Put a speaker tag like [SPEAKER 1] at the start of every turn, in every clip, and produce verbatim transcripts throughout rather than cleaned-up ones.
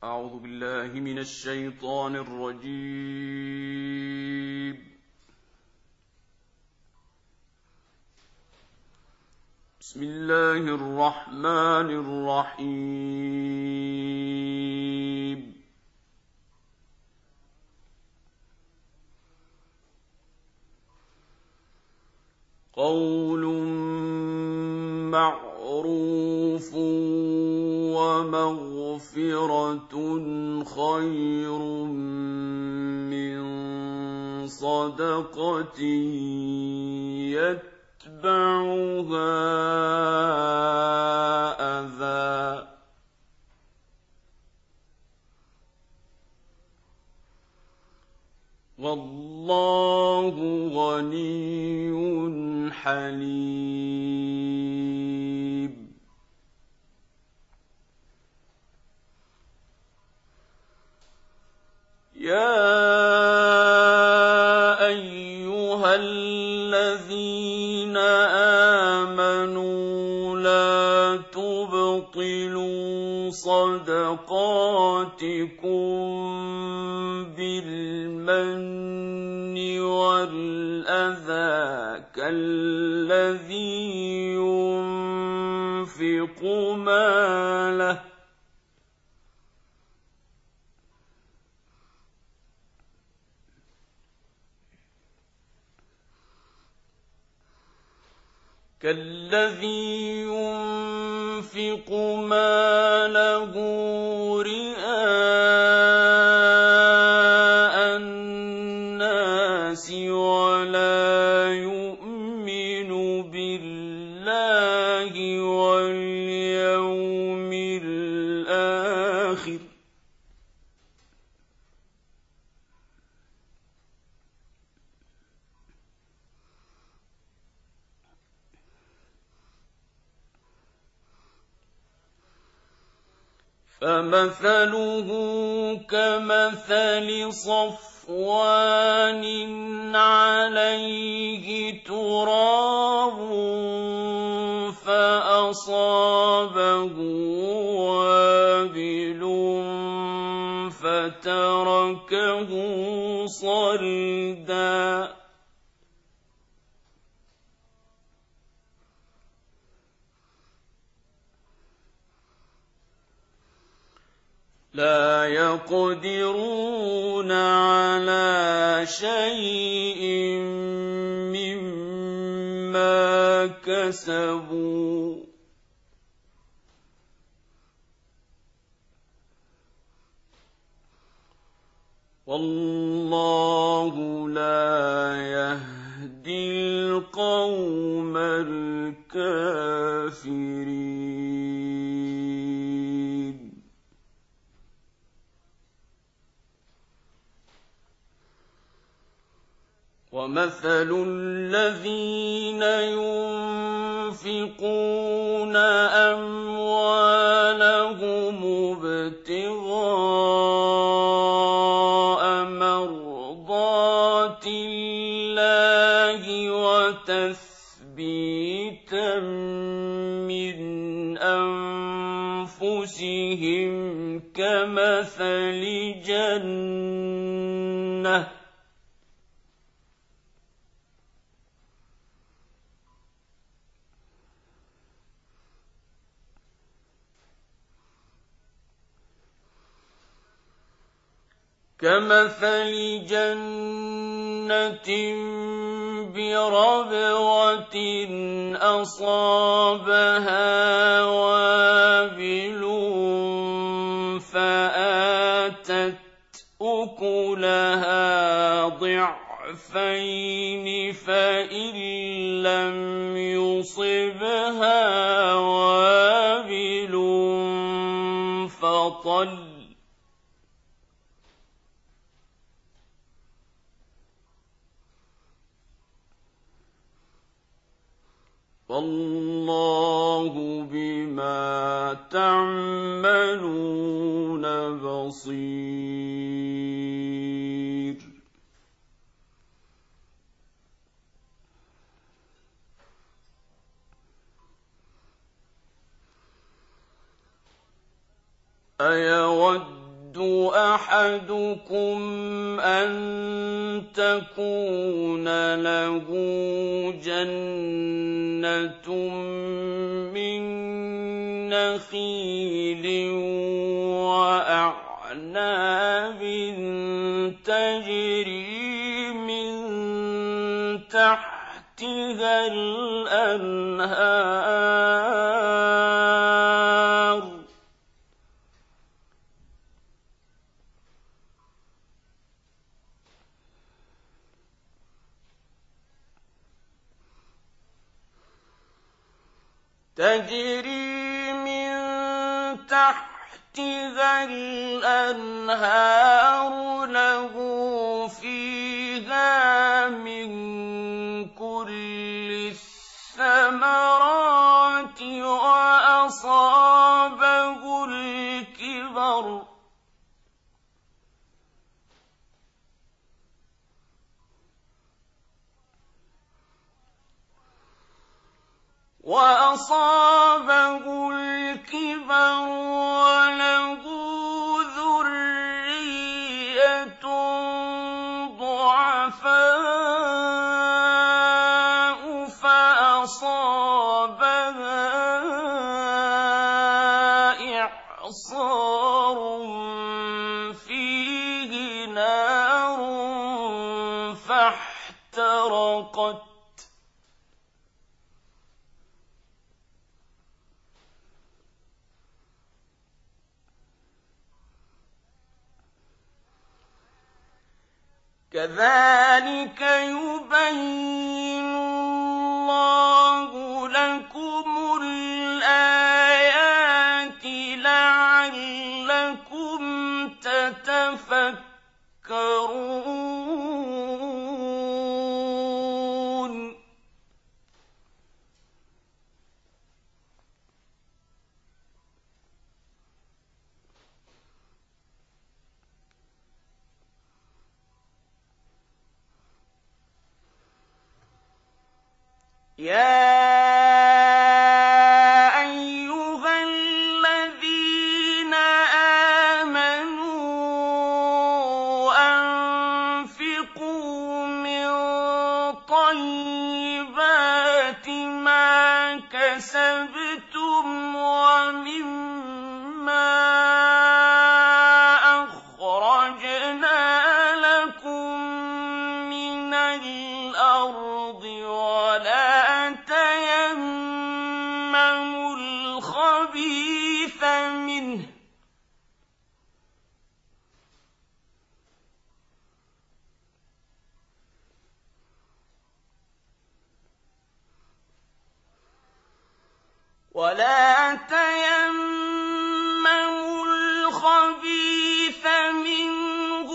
[SPEAKER 1] أعوذ بالله من الشيطان الرجيم. بسم الله الرحمن الرحيم. قول معروف ومغفرة خير من صدقة يتبعها أذى. والله غني حليم. يا أيها الذين آمنوا لا تبطلوا صدقاتكم بالمن والأذى كالذي ينفق ماله كالذي ينفق ماله رئاء الناس ولا يؤمن بالله واليوم الآخر فمثله كمثل صفوان عليه تراب فأصابه وابل فتركه صلدا. لا يقدرون على شيء مما كسبوا والله لا يهدي القوم الكافرين. ومثل الذين ينفقون أموالهم ابتغاء مرضات الله وتثبيتا من أنفسهم كمثل جنة كمثل جنة بربوة أصابها وابل فآتت أكلها ضعفين فإن لم يصبها وابل فطل والله بما تعملون بصير. أيود أحدكم أن تكون له جنة من نخيل وأعناب تجري من تحتها الأنهار تجري من تحتها الأنهار له فيها من كل الثمرات وأصابه الكبر وأصابه الكبر وله ذرية ضعفاء فأصابها إعصار فيه نار فاحترقت كذلك يبين الله لكم الآيات لعلكم تتفكرون يا أيها الذين آمنوا أنفقوا من طيبات ما كسبتم ومما أخرجنا لكم من الأرض ولا تيمموا الخبيث منه ولا تيمموا الخبيث منه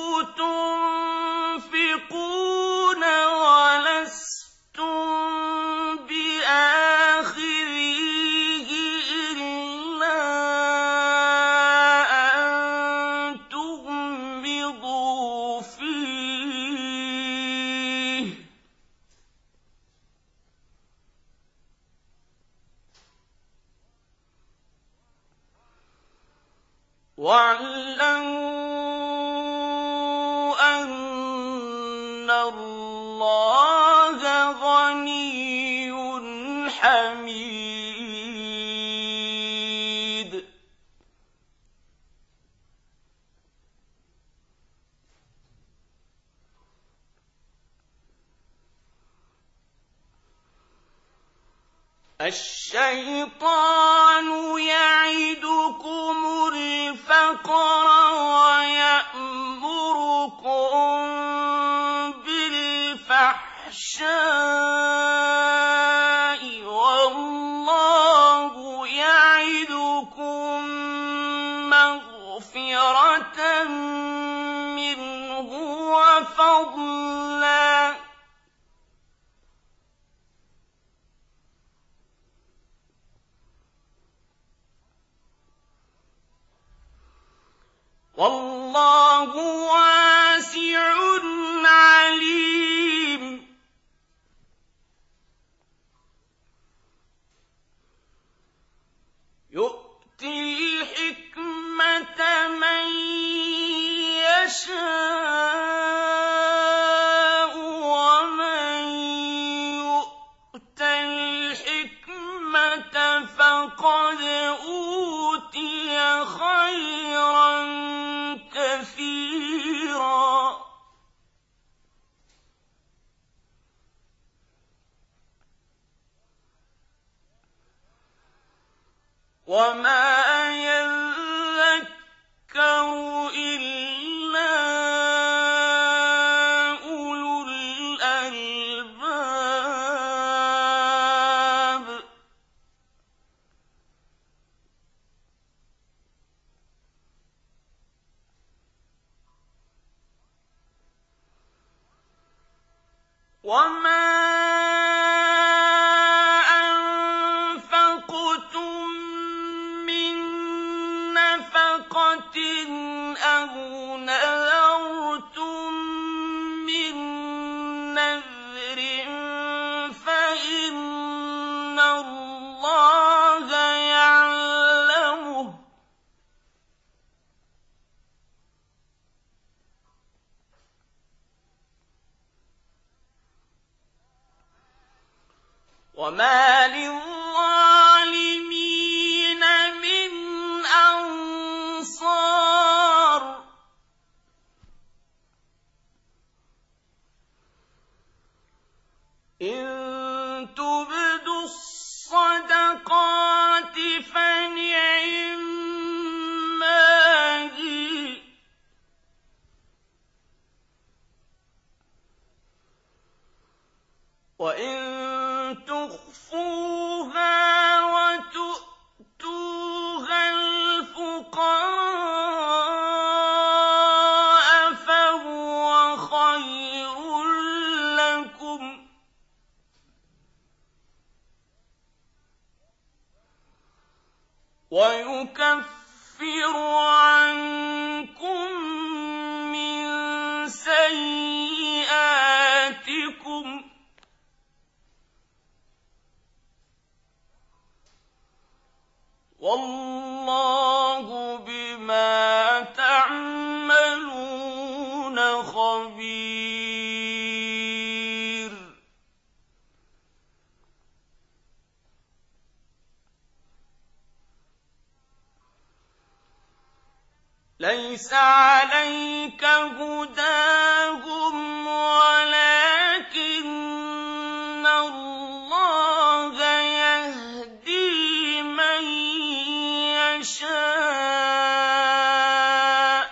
[SPEAKER 1] تنفقون ولستم بآخذيه إلا أن تغمضوا فيه واعلموا أن الله غني حميد الشيطان يعدكم الفقر ويأمركم بالفحشاء والله يعدكم مغفرة منه وفضلا والله واسع عليم يؤتي الحكمة من وَمَا يَذَّكَّرُ إِلَّا أُولُو الْأَلْبَابِ وَمَا أَنفَقْتُم مِّن نَّفَقَةٍ أَوْ نَذَرْتُم مِّن نَّذْرٍ فَإِنَّ اللَّهَ يَعْلَمُهُ ۗ وَمَا لِلظَّالِمِينَ مِنْ أَنصَارٍ إِن تُبْدُوا الصَّدَقَاتِ فَنِعِمَّا هِيَ ۖ وَإِن تُخْفُوهَا وَتُؤْتُوهَا الْفُقَرَاءَ فَهُوَ خَيْرٌ لَّكُمْ ۚ وَيُكَفِّرُ عَنكُم مِّن سَيِّئَاتِكُمْ ۗ وَاللَّهُ بِمَا تَعْمَلُونَ خَبِيرٌ. لَيْسَ عَلَيْكَ هُدَاهُمْ وَلَٰكِنَّ اللَّهَ يَهْدِي مَن يَشَاءُ ۗ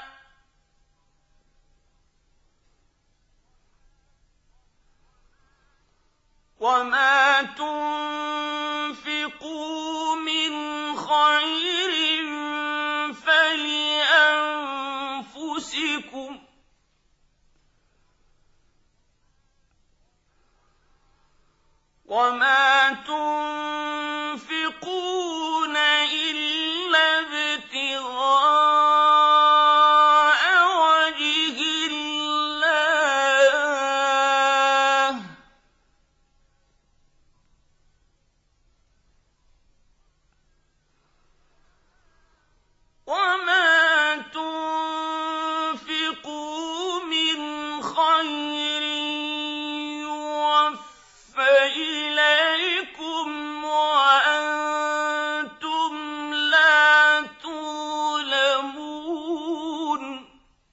[SPEAKER 1] وَمَا تُنفِقُوا مِنْ خَيْرٍ فَلِأَنفُسِكُمْ ۚ وَمَا تُنفِقُونَ إِلَّا ابْتِغَاءَ وَجْهِ اللَّهِ ۚ وَمَا تُنفِقُوا مِنْ خَيْرٍ يُوَفَّ إِلَيْكُمْ وَأَنتُمْ لَا تُظْلَمُونَ.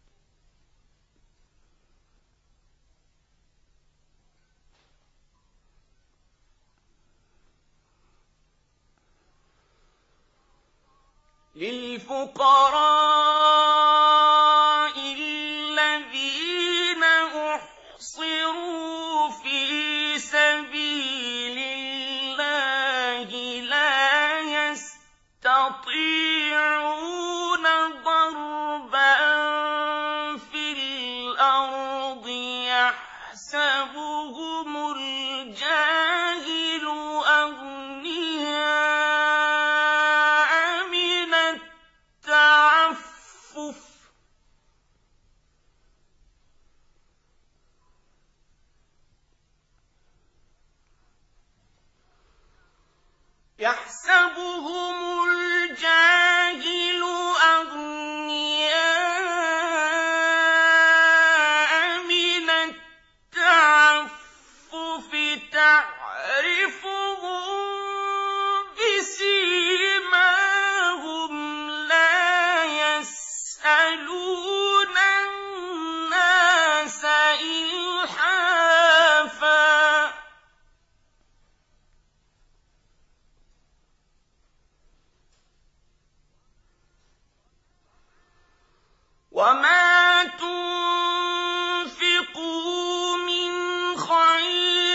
[SPEAKER 1] لِلْفُقَرَاءِ الَّذِينَ أُحْصِرُوا فِي سَبِيلِ اللَّهِ لَا يَسْتَطِيعُونَ ضَرْبًا فِي الْأَرْضِ يَحْسَبُهُمُ الْجَاهِلُ أَغْنِيَاءَ مِنَ التَّعَفُّفِ ۖ يَحْسَبُهُمُ الْجَاهِلُ أَغْنِيَاءَ مِنَ التَّعَفُّفِ تَعْرِفُهُم بِسِيمَاهُمْ لَا يَسْأَلُونَ النَّاسَ إِلْحَافًا ۗ وَمَا تُنفِقُوا مِنْ خَيْرٍ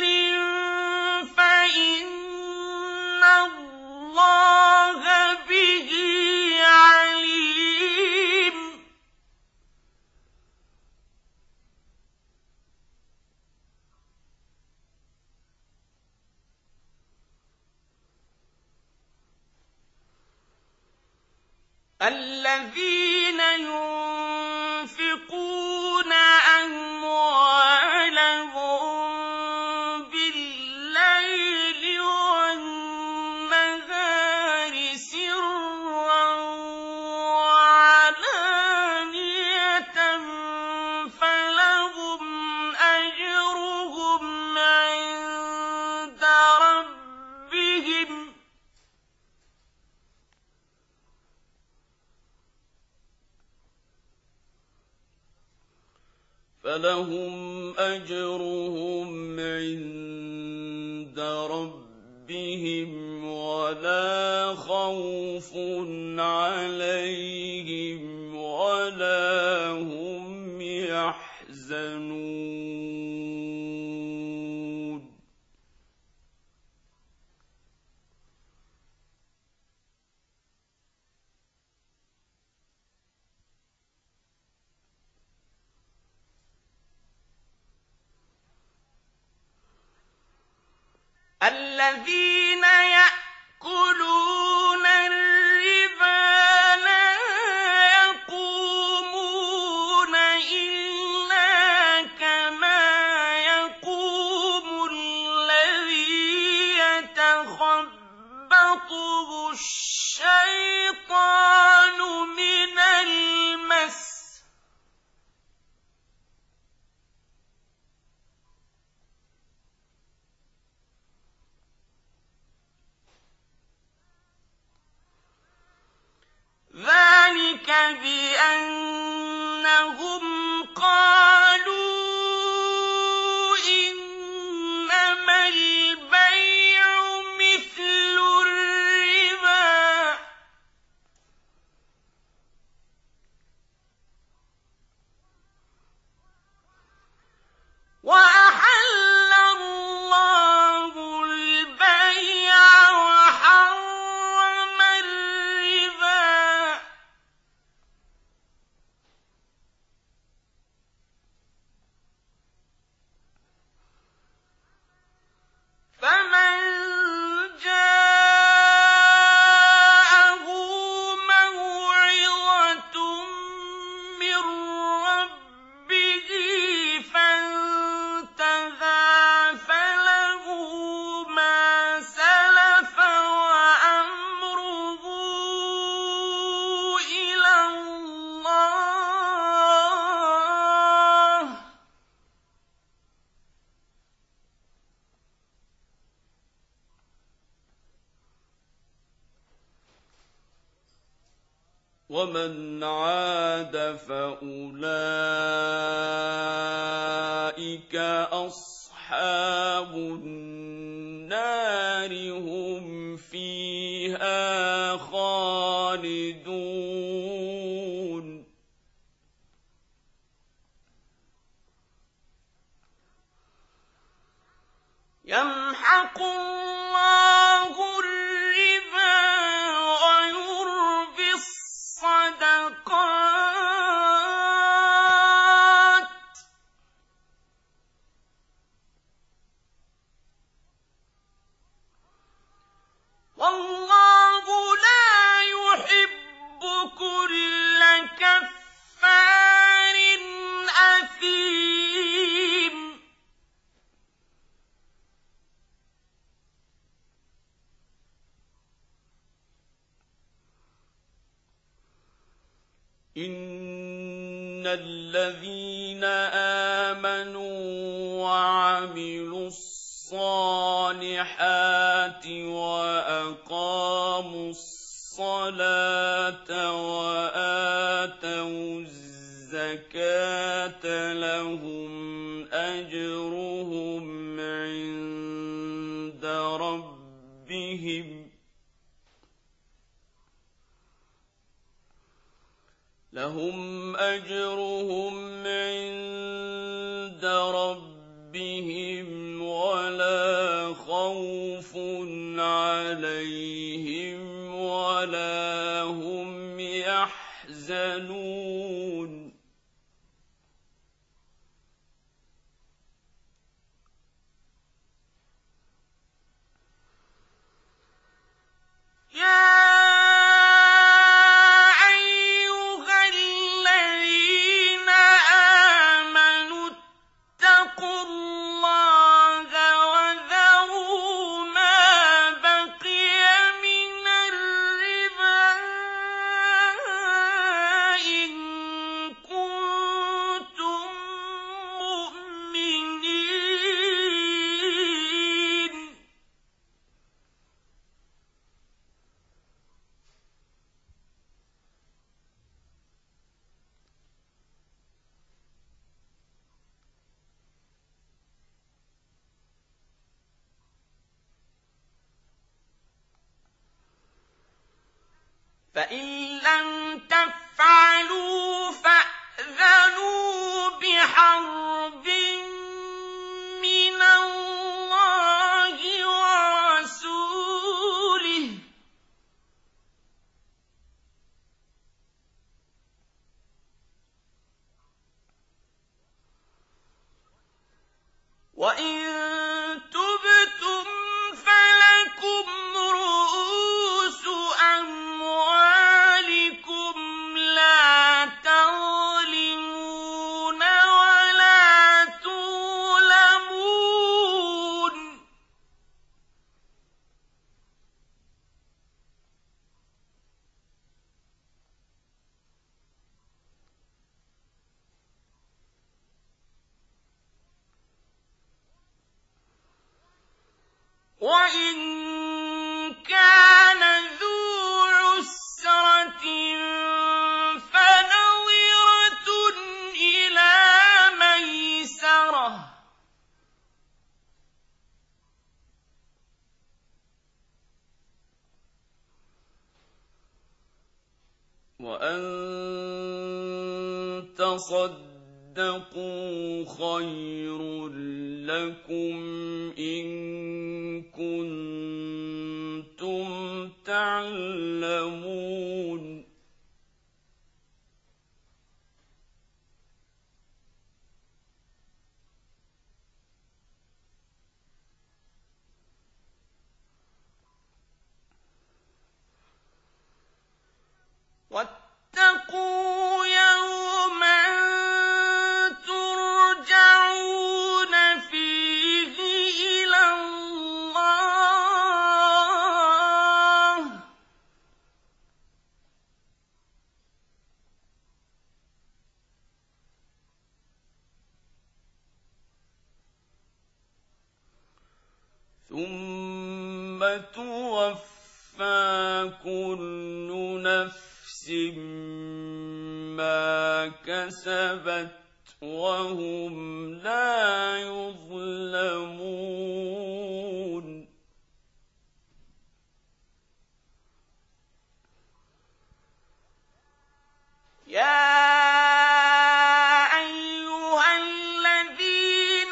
[SPEAKER 1] فَإِنَّ اللَّهَ بِهِ عَلِيمٌ. الَّذِينَ يُنفِقُونَ أَمْوَالَهُم بِاللَّيْلِ وَالنَّهَارِ سِرًّا وَعَلَانِيَةً فَلَهُمْ أَجْرُهُمْ عِندَ رَبِّهِمْ فَلَهُمْ أَجْرُهُمْ عِندَ رَبِّهِمْ وَلَا خَوْفٌ عَلَيْهِمْ وَلَا هُمْ يَحْزَنُونَ. الَّذِينَ يَأْكُلُونَ الرِّبَا لَا يَقُومُونَ إِلَّا كَمَا يَقُومُ الَّذِي يَتَخَبَّطُهُ الشَّيْطَانُ مِنَ الْمَسِّ ۚ ذَٰلِكَ بِأَنَّهُمْ قَالُوا إِنَّمَا الْبَيْعُ مِثْلُ الرِّبَا ۗ وَأَحَلَّ اللَّهُ الْبَيْعَ وَحَرَّمَ الرِّبَا ۚ فَمَن جَاءَهُ مَوْعِظَةٌ مِّن رَّبِّهِ فَانتَهَىٰ فَلَهُ مَا سَلَفَ وَأَمْرُهُ إِلَى اللَّهِ ۖ وَمَنْ عَادَ فَأُولَٰئِكَ أَصْحَابُ النَّارِ ۖ هُمْ فِيهَا خَالِدُونَ. يَمْحَقُ اللَّهُ الرِّبَا وَيُرْبِي الصَّدَقَاتِ ۗ وَاللَّهُ لَا يُحِبُّ كُلَّ كَفَّارٍ أَثِيمٍ. إِنَّ الَّذِينَ آمَنُوا وَعَمِلُوا الصَّالِحَاتِ وَأَقَامُوا الصَّلَاةَ وَآتَوُا الزَّكَاةَ لَهُمْ أَجْرُهُمْ عِندَ رَبِّهِمْ لهم أجرهم عند ربهم ولا خوف عليهم ولا هم يحزنون يا فإن لم تفعلوا فأذنوا بحرب من الله ورسوله وإن تبتم فلكم رؤوس أموالكم لا تظلمون ولا تظلمون وإن كان ذو عسرة فنظرة إلى ميسرة وأن تصدقوا خير لكم إن كنتم تعلمون واتقوا يوما ترجعون فيه إلى الله ثم توفى كل نفس ما كسبت وهم لا يظلمون يا أيها الذين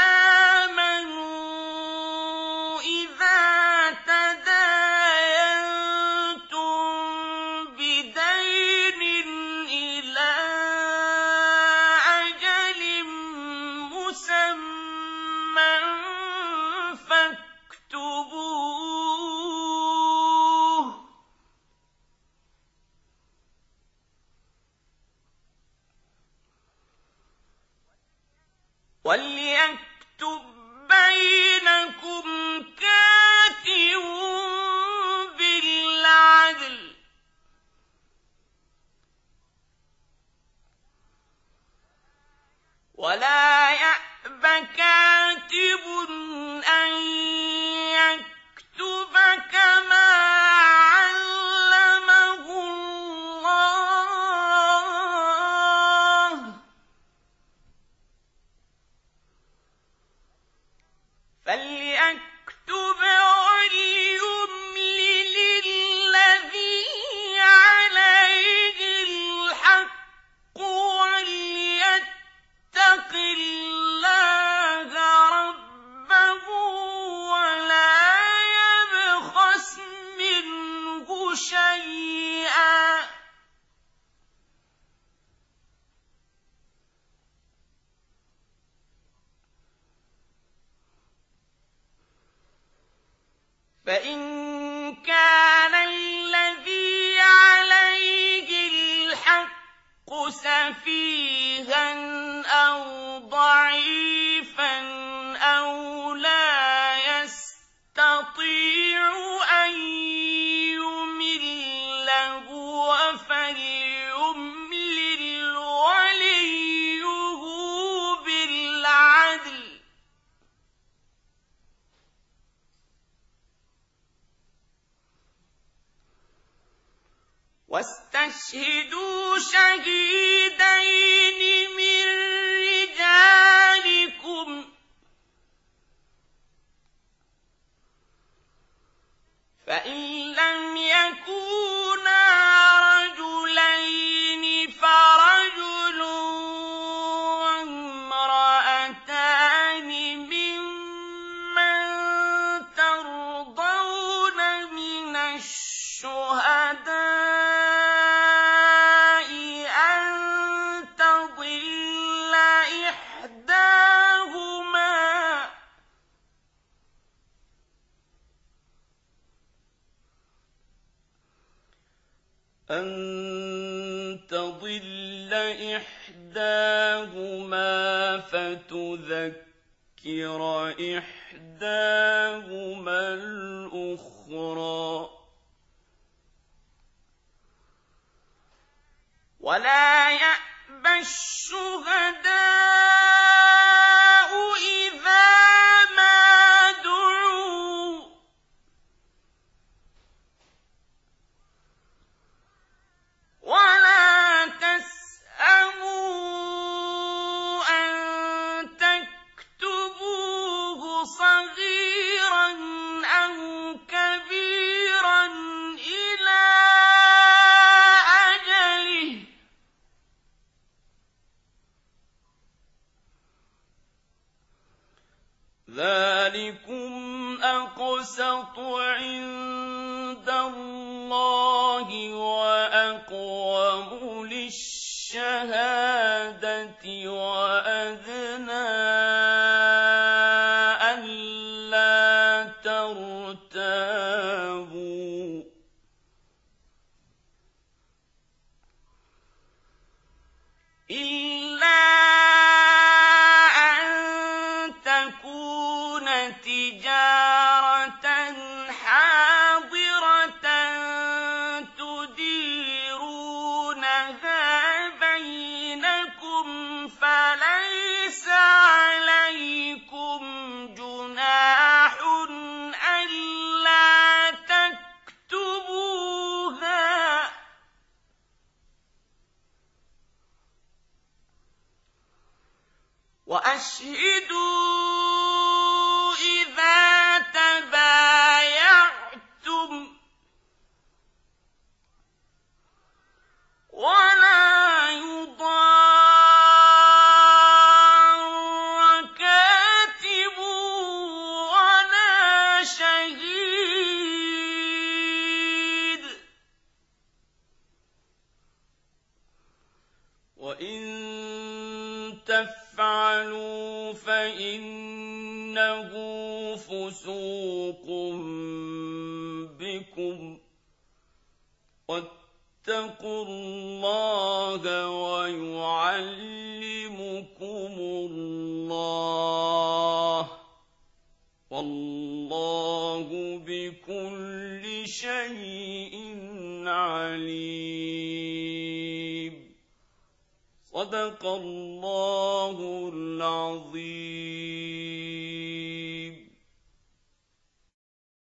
[SPEAKER 1] آمنوا إذا تداينتم بدين إلى أجل مسمى فاكتبوه وليكتب بينكم كاتب بالعدل ولا يأب كاتب أن يكتب كما علمه الله فليكتب وليملل الذي عليه الحق فإن كان الذي عليه الحق سفيها أو ضعيفا أو لا يستطيع أن يمل هو فليملل وليه بالعدل واستشهدوا شهيدين من رجالكم فإن لم يكونا رجلين فرجل وامرأتان ممن ترضون من الشهداء أن تضل إحداهما أن تضل إحداهما فتذكر إحداهما الأخرى ولا يأبى الشهداء إذا ما دعوا ولا تسأموا أن تكتبوه صغيرا أو كبيرا إلى أجله ذلكم أقسط عند الله وأقوم للشهادة وأدنى ألا ترتابوا إلا أن تكون تجارة حاضرة تديرونها بينكم فليس عليكم جناح ألا تكتبوها وأشهدوا إذا تبايعتم ولا يضار كاتب ولا شهيد وإن تفعلوا فإنه فسوق بكم واتقوا الله ويعلمكم الله والله بكل شيء عليم صدق الله العظيم.